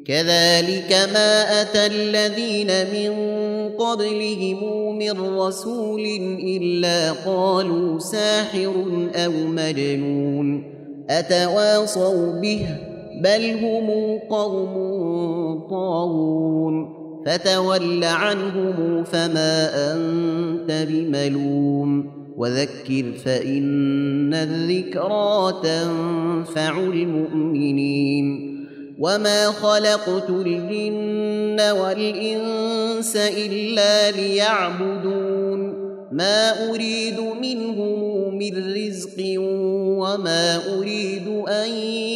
كذلك ما أتى الذين من قبلهم من رسول إلا قالوا ساحر أو مجنون أتواصوا به بل هم قوم طاغون فتول عنهم فما أنت بملوم وذكر فإن الذكرى تنفع المؤمنين وما خلقت الجن والإنس إلا ليعبدون ما أريد منهم من رزق وما أريد أن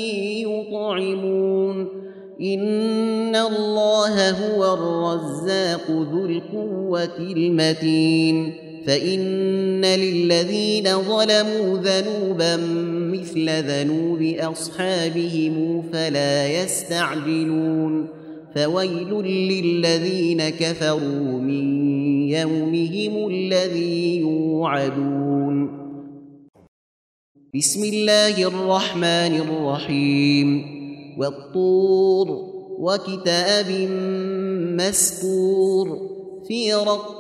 يطعمون إن الله هو الرزاق ذو القوة المتين فإن للذين ظلموا ذنوبا مثل ذنوب أصحابهم فلا يستعجلون فويل للذين كفروا من يومهم الذي يوعدون بسم الله الرحمن الرحيم والطور وكتاب مسكور في رق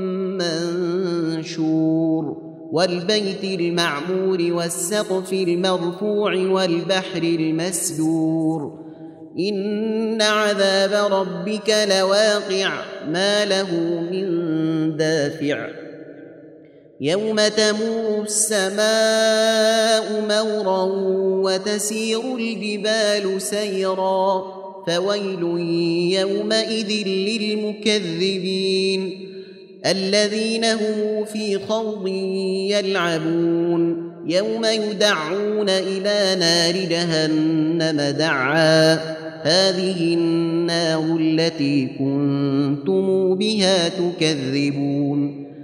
منشور والبيت المعمور والسقف المرفوع والبحر المسجور إن عذاب ربك لواقع ما له من دافع يوم تمور السماء مورا وتسير الجبال سيرا فويل يومئذ للمكذبين الذين هم في خوض يلعبون يوم يدعون إلى نار جهنم دعا هذه النار التي كنتم بها تكذبون